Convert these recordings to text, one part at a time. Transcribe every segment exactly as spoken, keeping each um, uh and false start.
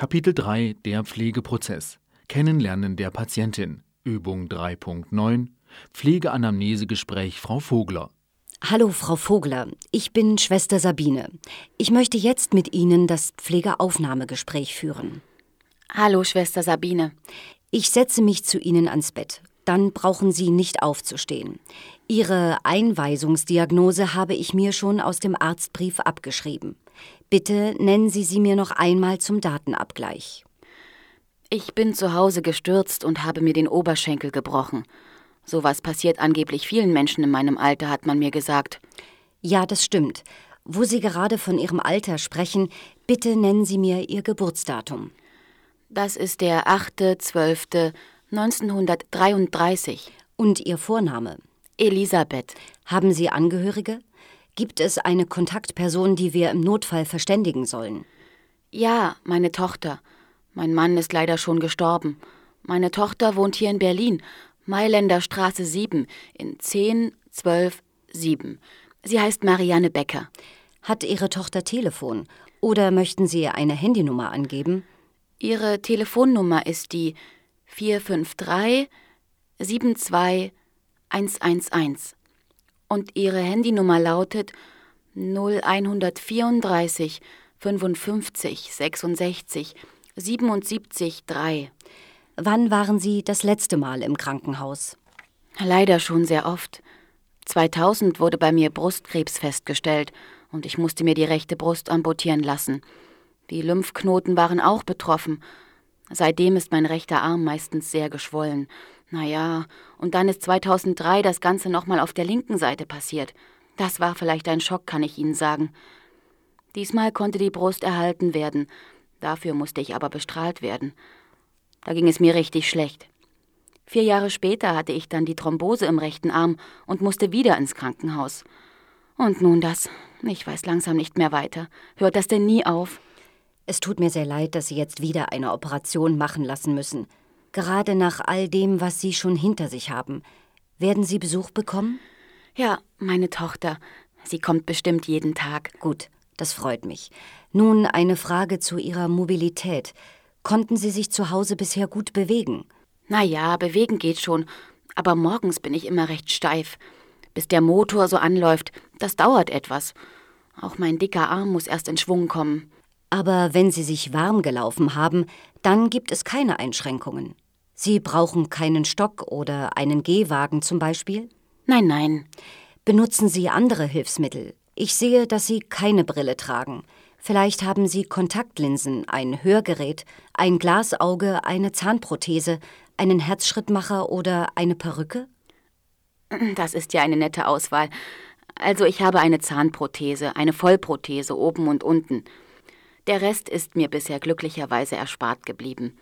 Kapitel drei Der Pflegeprozess. Kennenlernen der Patientin. Übung drei Punkt neun. Pflegeanamnesegespräch Frau Vogler. Hallo, Frau Vogler. Ich bin Schwester Sabine. Ich möchte jetzt mit Ihnen das Pflegeaufnahmegespräch führen. Hallo, Schwester Sabine. Ich setze mich zu Ihnen ans Bett. Dann brauchen Sie nicht aufzustehen. Ihre Einweisungsdiagnose habe ich mir schon aus dem Arztbrief abgeschrieben. Bitte nennen Sie sie mir noch einmal zum Datenabgleich. Ich bin zu Hause gestürzt und habe mir den Oberschenkel gebrochen. Sowas passiert angeblich vielen Menschen in meinem Alter, hat man mir gesagt. Ja, das stimmt. Wo Sie gerade von Ihrem Alter sprechen, bitte nennen Sie mir Ihr Geburtsdatum. Das ist der achte zwölfte neunzehnhundertdreiunddreißig. Und Ihr Vorname? Elisabeth. Haben Sie Angehörige? Gibt es eine Kontaktperson, die wir im Notfall verständigen sollen? Ja, meine Tochter. Mein Mann ist leider schon gestorben. Meine Tochter wohnt hier in Berlin, Mailänder Straße sieben, in zehn zwölf sieben. Sie heißt Marianne Becker. Hat Ihre Tochter Telefon? Oder möchten Sie ihr eine Handynummer angeben? Ihre Telefonnummer ist die vier fünf drei sieben zwei eins eins eins. Und Ihre Handynummer lautet null eins vierunddreißig fünfundfünfzig sechsundsechzig siebenundsiebzig drei. Wann waren Sie das letzte Mal im Krankenhaus? Leider schon sehr oft. zweitausend wurde bei mir Brustkrebs festgestellt und ich musste mir die rechte Brust amputieren lassen. Die Lymphknoten waren auch betroffen. Seitdem ist mein rechter Arm meistens sehr geschwollen. Naja, und dann ist zweitausenddrei das Ganze nochmal auf der linken Seite passiert. Das war vielleicht ein Schock, kann ich Ihnen sagen. Diesmal konnte die Brust erhalten werden. Dafür musste ich aber bestrahlt werden. Da ging es mir richtig schlecht. Vier Jahre später hatte ich dann die Thrombose im rechten Arm und musste wieder ins Krankenhaus. Und nun das. Ich weiß langsam nicht mehr weiter. Hört das denn nie auf? Es tut mir sehr leid, dass Sie jetzt wieder eine Operation machen lassen müssen. Gerade nach all dem, was Sie schon hinter sich haben. Werden Sie Besuch bekommen? Ja, meine Tochter. Sie kommt bestimmt jeden Tag. Gut, das freut mich. Nun eine Frage zu Ihrer Mobilität. Konnten Sie sich zu Hause bisher gut bewegen? Na ja, bewegen geht schon. Aber morgens bin ich immer recht steif. Bis der Motor so anläuft, das dauert etwas. Auch mein dicker Arm muss erst in Schwung kommen. Aber wenn Sie sich warm gelaufen haben, dann gibt es keine Einschränkungen. Sie brauchen keinen Stock oder einen Gehwagen zum Beispiel? Nein, nein. Benutzen Sie andere Hilfsmittel? Ich sehe, dass Sie keine Brille tragen. Vielleicht haben Sie Kontaktlinsen, ein Hörgerät, ein Glasauge, eine Zahnprothese, einen Herzschrittmacher oder eine Perücke? Das ist ja eine nette Auswahl. Also ich habe eine Zahnprothese, eine Vollprothese oben und unten. Der Rest ist mir bisher glücklicherweise erspart geblieben.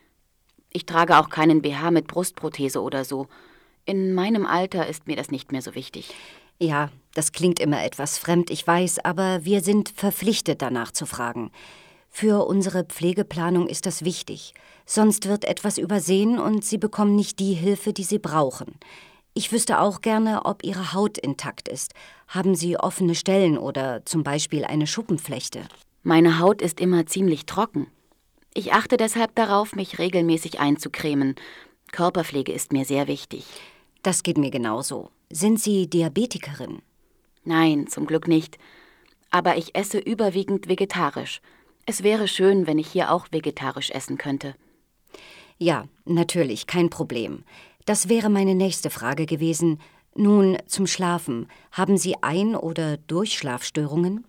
Ich trage auch keinen B H mit Brustprothese oder so. In meinem Alter ist mir das nicht mehr so wichtig. Ja, das klingt immer etwas fremd, ich weiß, aber wir sind verpflichtet, danach zu fragen. Für unsere Pflegeplanung ist das wichtig. Sonst wird etwas übersehen und Sie bekommen nicht die Hilfe, die Sie brauchen. Ich wüsste auch gerne, ob Ihre Haut intakt ist. Haben Sie offene Stellen oder zum Beispiel eine Schuppenflechte? Meine Haut ist immer ziemlich trocken. Ich achte deshalb darauf, mich regelmäßig einzucremen. Körperpflege ist mir sehr wichtig. Das geht mir genauso. Sind Sie Diabetikerin? Nein, zum Glück nicht. Aber ich esse überwiegend vegetarisch. Es wäre schön, wenn ich hier auch vegetarisch essen könnte. Ja, natürlich, kein Problem. Das wäre meine nächste Frage gewesen. Nun zum Schlafen. Haben Sie Ein- oder Durchschlafstörungen?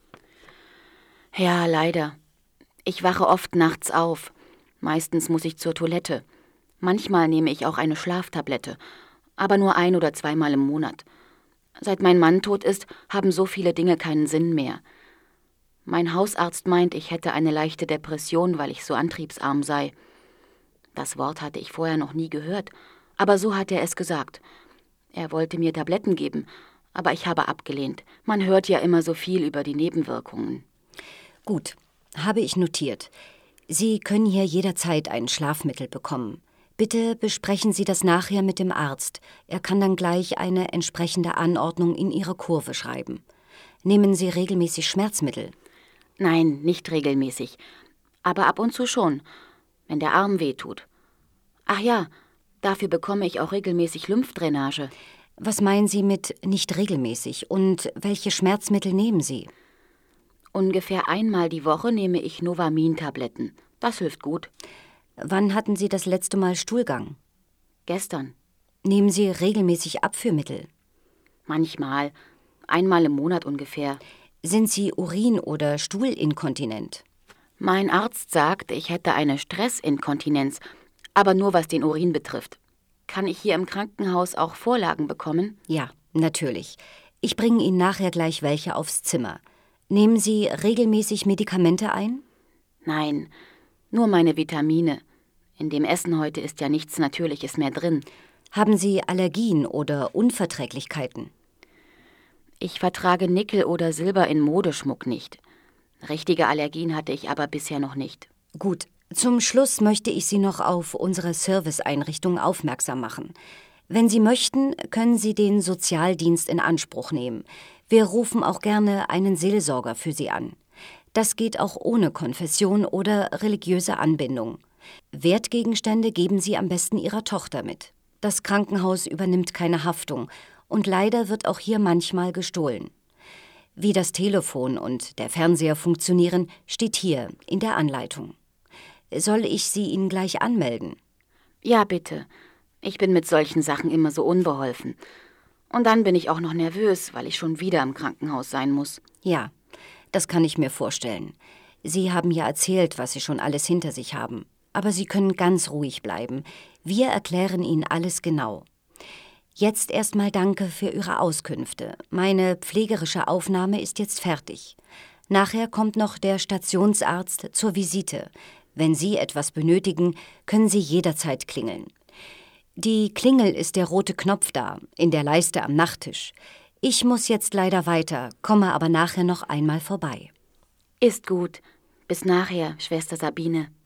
Ja, leider. Ich wache oft nachts auf. Meistens muss ich zur Toilette. Manchmal nehme ich auch eine Schlaftablette, aber nur ein- oder zweimal im Monat. Seit mein Mann tot ist, haben so viele Dinge keinen Sinn mehr. Mein Hausarzt meint, ich hätte eine leichte Depression, weil ich so antriebsarm sei. Das Wort hatte ich vorher noch nie gehört, aber so hat er es gesagt. Er wollte mir Tabletten geben, aber ich habe abgelehnt. Man hört ja immer so viel über die Nebenwirkungen. Gut, habe ich notiert. Sie können hier jederzeit ein Schlafmittel bekommen. Bitte besprechen Sie das nachher mit dem Arzt. Er kann dann gleich eine entsprechende Anordnung in Ihre Kurve schreiben. Nehmen Sie regelmäßig Schmerzmittel? Nein, nicht regelmäßig. Aber ab und zu schon, wenn der Arm wehtut. Ach ja, dafür bekomme ich auch regelmäßig Lymphdrainage. Was meinen Sie mit nicht regelmäßig und welche Schmerzmittel nehmen Sie? Ungefähr einmal die Woche nehme ich Novamin-Tabletten. Das hilft gut. Wann hatten Sie das letzte Mal Stuhlgang? Gestern. Nehmen Sie regelmäßig Abführmittel? Manchmal. Einmal im Monat ungefähr. Sind Sie Urin- oder Stuhlinkontinent? Mein Arzt sagt, ich hätte eine Stressinkontinenz, aber nur was den Urin betrifft. Kann ich hier im Krankenhaus auch Vorlagen bekommen? Ja, natürlich. Ich bringe Ihnen nachher gleich welche aufs Zimmer. Nehmen Sie regelmäßig Medikamente ein? Nein, nur meine Vitamine. In dem Essen heute ist ja nichts Natürliches mehr drin. Haben Sie Allergien oder Unverträglichkeiten? Ich vertrage Nickel oder Silber in Modeschmuck nicht. Richtige Allergien hatte ich aber bisher noch nicht. Gut. Zum Schluss möchte ich Sie noch auf unsere Serviceeinrichtung aufmerksam machen. Wenn Sie möchten, können Sie den Sozialdienst in Anspruch nehmen. Wir rufen auch gerne einen Seelsorger für Sie an. Das geht auch ohne Konfession oder religiöse Anbindung. Wertgegenstände geben Sie am besten Ihrer Tochter mit. Das Krankenhaus übernimmt keine Haftung und leider wird auch hier manchmal gestohlen. Wie das Telefon und der Fernseher funktionieren, steht hier in der Anleitung. Soll ich sie Ihnen gleich anmelden? Ja, bitte. Ich bin mit solchen Sachen immer so unbeholfen. Und dann bin ich auch noch nervös, weil ich schon wieder im Krankenhaus sein muss. Ja, das kann ich mir vorstellen. Sie haben ja erzählt, was Sie schon alles hinter sich haben. Aber Sie können ganz ruhig bleiben. Wir erklären Ihnen alles genau. Jetzt erstmal danke für Ihre Auskünfte. Meine pflegerische Aufnahme ist jetzt fertig. Nachher kommt noch der Stationsarzt zur Visite. Wenn Sie etwas benötigen, können Sie jederzeit klingeln. Die Klingel ist der rote Knopf da, in der Leiste am Nachttisch. Ich muss jetzt leider weiter, komme aber nachher noch einmal vorbei. Ist gut. Bis nachher, Schwester Sabine.